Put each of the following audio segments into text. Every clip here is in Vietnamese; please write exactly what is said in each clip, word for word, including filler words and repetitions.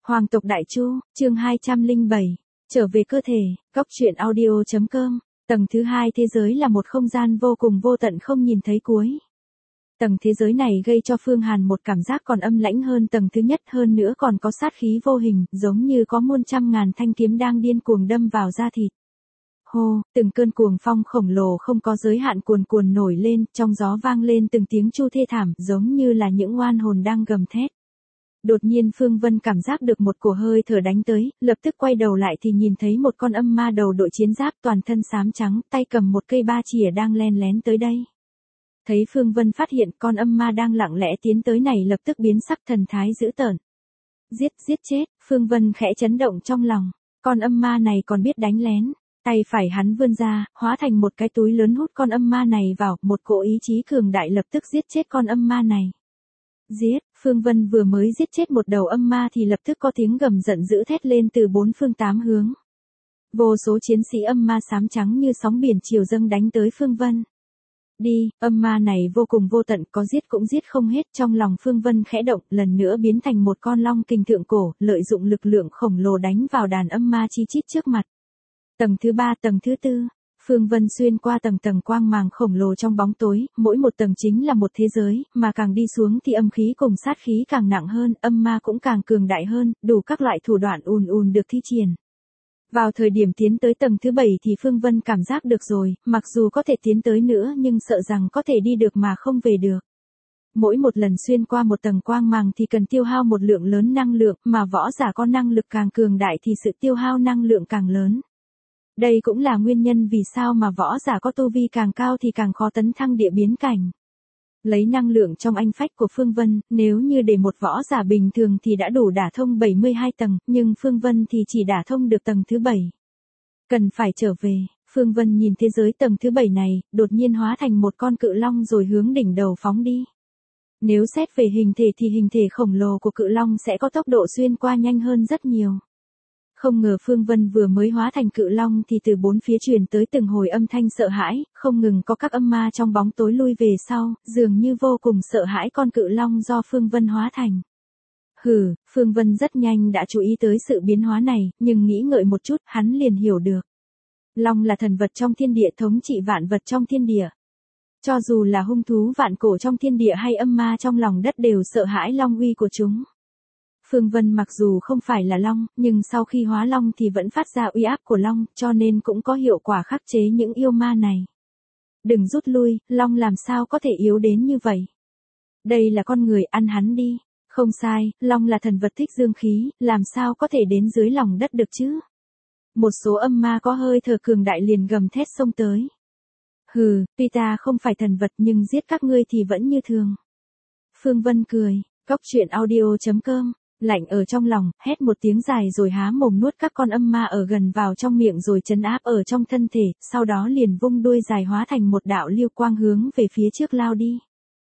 Hoàng tộc Đại Chu, chương hai trăm lẻ bảy, trở về cơ thể, góc truyện audio chấm com, tầng thứ hai thế giới là một không gian vô cùng vô tận không nhìn thấy cuối. Tầng thế giới này gây cho Phương Hàn một cảm giác còn âm lãnh hơn tầng thứ nhất, hơn nữa còn có sát khí vô hình, giống như có muôn trăm ngàn thanh kiếm đang điên cuồng đâm vào da thịt. Hô, từng cơn cuồng phong khổng lồ không có giới hạn cuồn cuồn nổi lên, trong gió vang lên từng tiếng chu thê thảm, giống như là những oan hồn đang gầm thét. Đột nhiên Phương Vân cảm giác được một cổ hơi thở đánh tới, lập tức quay đầu lại thì nhìn thấy một con âm ma đầu đội chiến giáp toàn thân xám trắng, tay cầm một cây ba chìa đang len lén tới đây. Thấy Phương Vân phát hiện con âm ma đang lặng lẽ tiến tới này lập tức biến sắc, thần thái dữ tợn. Giết, giết chết, Phương Vân khẽ chấn động trong lòng, con âm ma này còn biết đánh lén. Tay phải hắn vươn ra, hóa thành một cái túi lớn hút con âm ma này vào, một cỗ ý chí cường đại lập tức giết chết con âm ma này. Giết, Phương Vân vừa mới giết chết một đầu âm ma thì lập tức có tiếng gầm giận dữ thét lên từ bốn phương tám hướng. Vô số chiến sĩ âm ma xám trắng như sóng biển triều dâng đánh tới Phương Vân. Đi, âm ma này vô cùng vô tận, có giết cũng giết không hết, trong lòng Phương Vân khẽ động, lần nữa biến thành một con long kình thượng cổ, lợi dụng lực lượng khổng lồ đánh vào đàn âm ma chi chít trước mặt. Tầng thứ ba, tầng thứ tư, Phương Vân xuyên qua tầng tầng quang màng khổng lồ trong bóng tối, mỗi một tầng chính là một thế giới, mà càng đi xuống thì âm khí cùng sát khí càng nặng hơn, âm ma cũng càng cường đại hơn, đủ các loại thủ đoạn ùn ùn được thi triển. Vào thời điểm tiến tới tầng thứ bảy thì Phương Vân cảm giác được rồi, mặc dù có thể tiến tới nữa nhưng sợ rằng có thể đi được mà không về được. Mỗi một lần xuyên qua một tầng quang màng thì cần tiêu hao một lượng lớn năng lượng, mà võ giả có năng lực càng cường đại thì sự tiêu hao năng lượng càng lớn. Đây cũng là nguyên nhân vì sao mà võ giả có tu vi càng cao thì càng khó tấn thăng địa biến cảnh. Lấy năng lượng trong anh phách của Phương Vân, nếu như để một võ giả bình thường thì đã đủ đả thông bảy mươi hai tầng, nhưng Phương Vân thì chỉ đả thông được tầng thứ bảy. Cần phải trở về, Phương Vân nhìn thế giới tầng thứ bảy này, đột nhiên hóa thành một con cự long rồi hướng đỉnh đầu phóng đi. Nếu xét về hình thể thì hình thể khổng lồ của cự long sẽ có tốc độ xuyên qua nhanh hơn rất nhiều. Không ngờ Phương Vân vừa mới hóa thành cự long thì từ bốn phía truyền tới từng hồi âm thanh sợ hãi, không ngừng có các âm ma trong bóng tối lui về sau, dường như vô cùng sợ hãi con cự long do Phương Vân hóa thành. Hừ, Phương Vân rất nhanh đã chú ý tới sự biến hóa này, nhưng nghĩ ngợi một chút, hắn liền hiểu được. Long là thần vật trong thiên địa, thống trị vạn vật trong thiên địa. Cho dù là hung thú vạn cổ trong thiên địa hay âm ma trong lòng đất đều sợ hãi long uy của chúng. Phương Vân mặc dù không phải là long, nhưng sau khi hóa long thì vẫn phát ra uy áp của long, cho nên cũng có hiệu quả khắc chế những yêu ma này. Đừng rút lui, long làm sao có thể yếu đến như vậy. Đây là con người, ăn hắn đi. Không sai, long là thần vật thích dương khí, làm sao có thể đến dưới lòng đất được chứ. Một số âm ma có hơi thở cường đại liền gầm thét xông tới. Hừ, tuy ta không phải thần vật nhưng giết các ngươi thì vẫn như thường. Phương Vân cười, góc truyện audio chấm com. Lạnh ở trong lòng, hét một tiếng dài rồi há mồm nuốt các con âm ma ở gần vào trong miệng rồi trấn áp ở trong thân thể, sau đó liền vung đuôi dài hóa thành một đạo lưu quang hướng về phía trước lao đi.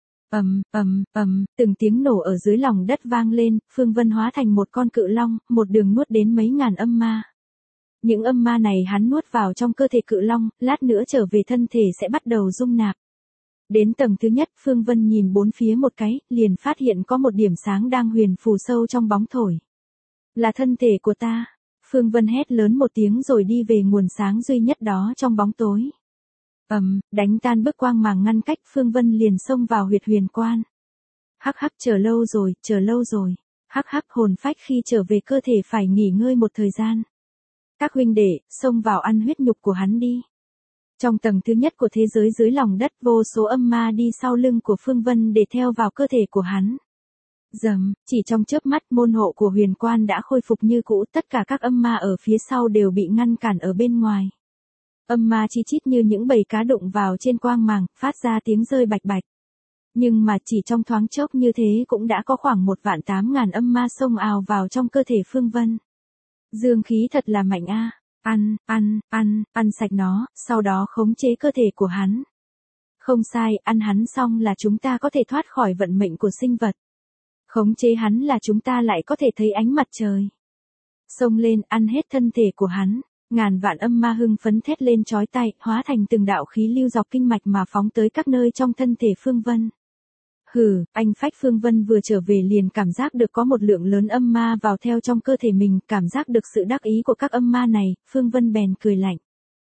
Ầm, ầm, ầm, từng tiếng nổ ở dưới lòng đất vang lên, Phương Vân hóa thành một con cự long, một đường nuốt đến mấy ngàn âm ma. Những âm ma này hắn nuốt vào trong cơ thể cự long, lát nữa trở về thân thể sẽ bắt đầu dung nạp. Đến tầng thứ nhất, Phương Vân nhìn bốn phía một cái, liền phát hiện có một điểm sáng đang huyền phù sâu trong bóng thổi. Là thân thể của ta. Phương Vân hét lớn một tiếng rồi đi về nguồn sáng duy nhất đó trong bóng tối. Ầm, đánh tan bức quang màng ngăn cách, Phương Vân liền xông vào huyệt huyền quan. Hắc hắc, chờ lâu rồi, chờ lâu rồi. Hắc hắc, hồn phách khi trở về cơ thể phải nghỉ ngơi một thời gian. Các huynh đệ, xông vào ăn huyết nhục của hắn đi. Trong tầng thứ nhất của thế giới dưới lòng đất, vô số âm ma đi sau lưng của Phương Vân để theo vào cơ thể của hắn. Dầm, chỉ trong chớp mắt môn hộ của huyền quan đã khôi phục như cũ, tất cả các âm ma ở phía sau đều bị ngăn cản ở bên ngoài. Âm ma chi chít như những bầy cá đụng vào trên quang màng, phát ra tiếng rơi bạch bạch. Nhưng mà chỉ trong thoáng chốc như thế cũng đã có khoảng một vạn tám ngàn âm ma xông ào vào trong cơ thể Phương Vân. Dương khí thật là mạnh a. Ăn, ăn, ăn, ăn sạch nó, sau đó khống chế cơ thể của hắn. Không sai, ăn hắn xong là chúng ta có thể thoát khỏi vận mệnh của sinh vật. Khống chế hắn là chúng ta lại có thể thấy ánh mặt trời. Xông lên, ăn hết thân thể của hắn. Ngàn vạn âm ma hưng phấn thét lên chói tai, hóa thành từng đạo khí lưu dọc kinh mạch mà phóng tới các nơi trong thân thể Phương Vân. Hừ, anh phách Phương Vân vừa trở về liền cảm giác được có một lượng lớn âm ma vào theo trong cơ thể mình, cảm giác được sự đắc ý của các âm ma này, Phương Vân bèn cười lạnh.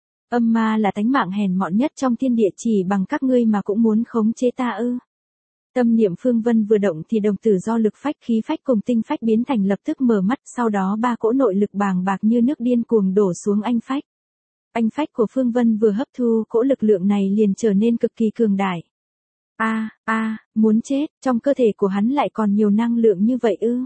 Âm ma là tánh mạng hèn mọn nhất trong thiên địa, chỉ bằng các ngươi mà cũng muốn khống chế ta ư? Tâm niệm Phương Vân vừa động thì đồng tử do lực phách, khí phách cùng tinh phách biến thành lập tức mở mắt, sau đó ba cỗ nội lực bàng bạc như nước điên cuồng đổ xuống anh phách. Anh phách của Phương Vân vừa hấp thu cỗ lực lượng này liền trở nên cực kỳ cường đại. A, a, muốn chết, trong cơ thể của hắn lại còn nhiều năng lượng như vậy ư?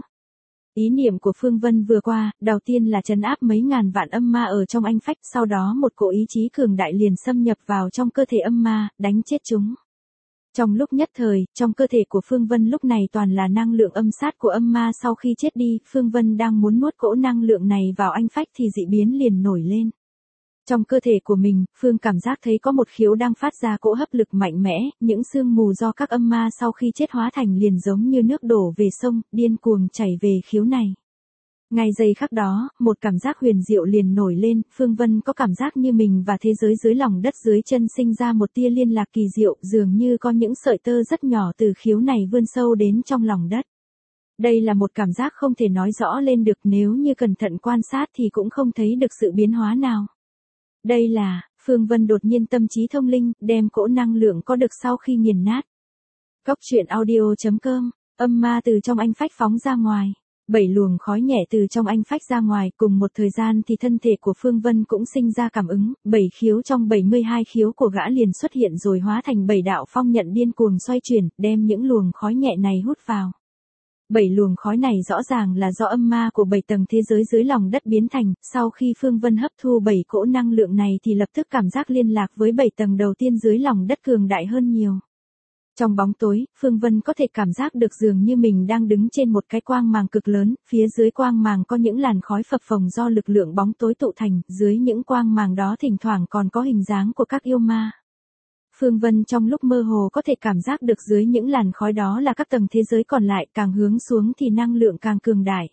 Ý niệm của Phương Vân vừa qua, đầu tiên là trấn áp mấy ngàn vạn âm ma ở trong anh phách, sau đó một cỗ ý chí cường đại liền xâm nhập vào trong cơ thể âm ma, đánh chết chúng. Trong lúc nhất thời, trong cơ thể của Phương Vân lúc này toàn là năng lượng âm sát của âm ma, sau khi chết đi, Phương Vân đang muốn nuốt cỗ năng lượng này vào anh phách thì dị biến liền nổi lên. Trong cơ thể của mình, Phương cảm giác thấy có một khiếu đang phát ra cỗ hấp lực mạnh mẽ, những sương mù do các âm ma sau khi chết hóa thành liền giống như nước đổ về sông, điên cuồng chảy về khiếu này. Ngay giây khắc đó, một cảm giác huyền diệu liền nổi lên, Phương Vân có cảm giác như mình và thế giới dưới lòng đất dưới chân sinh ra một tia liên lạc kỳ diệu, dường như có những sợi tơ rất nhỏ từ khiếu này vươn sâu đến trong lòng đất. Đây là một cảm giác không thể nói rõ lên được, nếu như cẩn thận quan sát thì cũng không thấy được sự biến hóa nào. Đây là, Phương Vân đột nhiên tâm trí thông linh, đem cỗ năng lượng có được sau khi nghiền nát. Cốc truyện audio chấm com, âm ma từ trong anh phách phóng ra ngoài. Bảy luồng khói nhẹ từ trong anh phách ra ngoài, cùng một thời gian thì thân thể của Phương Vân cũng sinh ra cảm ứng, bảy khiếu trong bảy mươi hai khiếu của gã liền xuất hiện rồi hóa thành bảy đạo phong nhận điên cuồng xoay chuyển, đem những luồng khói nhẹ này hút vào. Bảy luồng khói này rõ ràng là do âm ma của bảy tầng thế giới dưới lòng đất biến thành, sau khi Phương Vân hấp thu bảy cỗ năng lượng này thì lập tức cảm giác liên lạc với bảy tầng đầu tiên dưới lòng đất cường đại hơn nhiều. Trong bóng tối, Phương Vân có thể cảm giác được dường như mình đang đứng trên một cái quang màng cực lớn, phía dưới quang màng có những làn khói phập phồng do lực lượng bóng tối tụ thành, dưới những quang màng đó thỉnh thoảng còn có hình dáng của các yêu ma. Phương Vân trong lúc mơ hồ có thể cảm giác được dưới những làn khói đó là các tầng thế giới còn lại, càng hướng xuống thì năng lượng càng cường đại.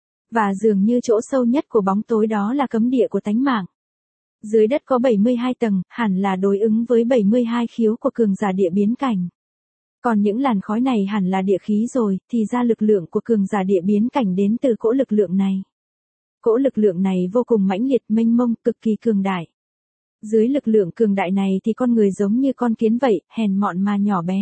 Và dường như chỗ sâu nhất của bóng tối đó là cấm địa của tánh mạng. Dưới đất có bảy mươi hai tầng, hẳn là đối ứng với bảy mươi hai khiếu của cường giả địa biến cảnh. Còn những làn khói này hẳn là địa khí rồi, thì ra lực lượng của cường giả địa biến cảnh đến từ cỗ lực lượng này. Cỗ lực lượng này vô cùng mãnh liệt, mênh mông, cực kỳ cường đại. Dưới lực lượng cường đại này thì con người giống như con kiến vậy, hèn mọn mà nhỏ bé.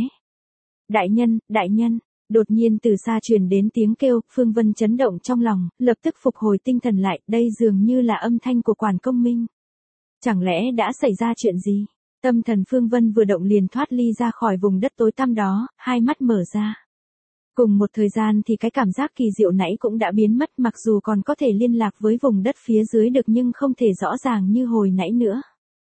Đại nhân, đại nhân, đột nhiên từ xa truyền đến tiếng kêu, Phương Vân chấn động trong lòng, lập tức phục hồi tinh thần lại, đây dường như là âm thanh của Quản Công Minh. Chẳng lẽ đã xảy ra chuyện gì? Tâm thần Phương Vân vừa động liền thoát ly ra khỏi vùng đất tối tăm đó, hai mắt mở ra. Cùng một thời gian thì cái cảm giác kỳ diệu nãy cũng đã biến mất, mặc dù còn có thể liên lạc với vùng đất phía dưới được nhưng không thể rõ ràng như hồi nãy nữa.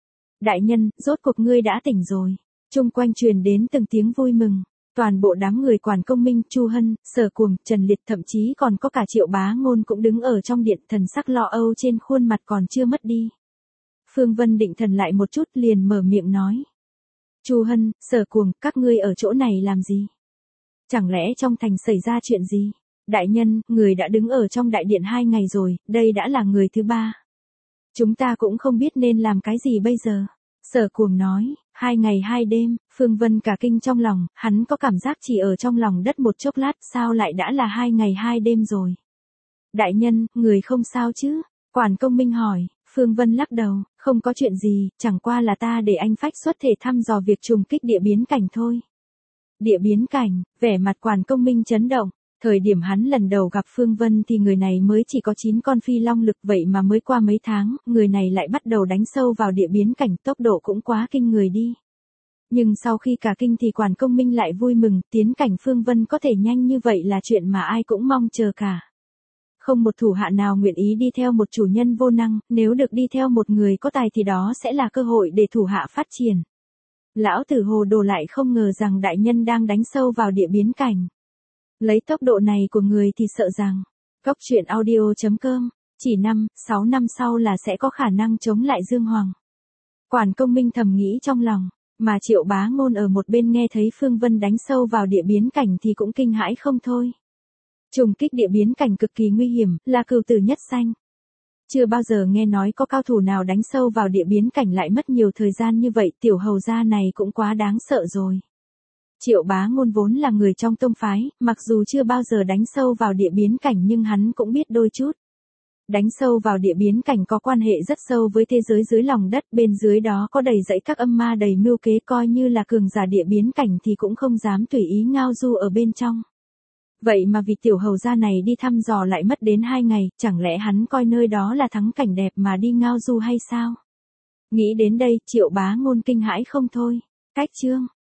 Đại nhân, rốt cuộc ngươi đã tỉnh rồi. Chung quanh truyền đến từng tiếng vui mừng. Toàn bộ đám người Quản Công Minh, Chu Hân, Sở Cuồng, Trần Liệt thậm chí còn có cả Triệu Bá Ngôn cũng đứng ở trong điện, thần sắc lo âu trên khuôn mặt còn chưa mất đi. Phương Vân định thần lại một chút liền mở miệng nói. Chu Hân, Sở Cuồng, các ngươi ở chỗ này làm gì? Chẳng lẽ trong thành xảy ra chuyện gì? Đại nhân, người đã đứng ở trong đại điện hai ngày rồi, đây đã là người thứ ba. Chúng ta cũng không biết nên làm cái gì bây giờ. Sở Cuồng nói, hai ngày hai đêm, Phương Vân cả kinh trong lòng, hắn có cảm giác chỉ ở trong lòng đất một chốc lát, sao lại đã là hai ngày hai đêm rồi. Đại nhân, người không sao chứ? Quản Công Minh hỏi. Phương Vân lắc đầu, không có chuyện gì, chẳng qua là ta để anh phách xuất thể thăm dò việc trùng kích địa biến cảnh thôi. Địa biến cảnh, vẻ mặt Quản Công Minh chấn động. Thời điểm hắn lần đầu gặp Phương Vân thì người này mới chỉ có chín con phi long lực, vậy mà mới qua mấy tháng, người này lại bắt đầu đánh sâu vào địa biến cảnh, tốc độ cũng quá kinh người đi. Nhưng sau khi cả kinh thì Quản Công Minh lại vui mừng, tiến cảnh Phương Vân có thể nhanh như vậy là chuyện mà ai cũng mong chờ cả. Không một thủ hạ nào nguyện ý đi theo một chủ nhân vô năng, nếu được đi theo một người có tài thì đó sẽ là cơ hội để thủ hạ phát triển. Lão tử hồ đồ lại không ngờ rằng đại nhân đang đánh sâu vào địa biến cảnh. Lấy tốc độ này của người thì sợ rằng, cốc truyện audio chấm com, chỉ năm, sáu năm sau là sẽ có khả năng chống lại Dương Hoàng. Quản Công Minh thầm nghĩ trong lòng, mà Triệu Bá Ngôn ở một bên nghe thấy Phương Vân đánh sâu vào địa biến cảnh thì cũng kinh hãi không thôi. Trùng kích địa biến cảnh cực kỳ nguy hiểm, là cửu tử nhất sanh. Chưa bao giờ nghe nói có cao thủ nào đánh sâu vào địa biến cảnh lại mất nhiều thời gian như vậy, tiểu hầu gia này cũng quá đáng sợ rồi. Triệu Bá Ngôn vốn là người trong tông phái, mặc dù chưa bao giờ đánh sâu vào địa biến cảnh nhưng hắn cũng biết đôi chút. Đánh sâu vào địa biến cảnh có quan hệ rất sâu với thế giới dưới lòng đất, bên dưới đó có đầy dẫy các âm ma đầy mưu kế, coi như là cường giả địa biến cảnh thì cũng không dám tùy ý ngao du ở bên trong. Vậy mà vì tiểu hầu gia này đi thăm dò lại mất đến hai ngày, chẳng lẽ hắn coi nơi đó là thắng cảnh đẹp mà đi ngao du hay sao? Nghĩ đến đây, Triệu Bá Ngôn kinh hãi không thôi. Cách chương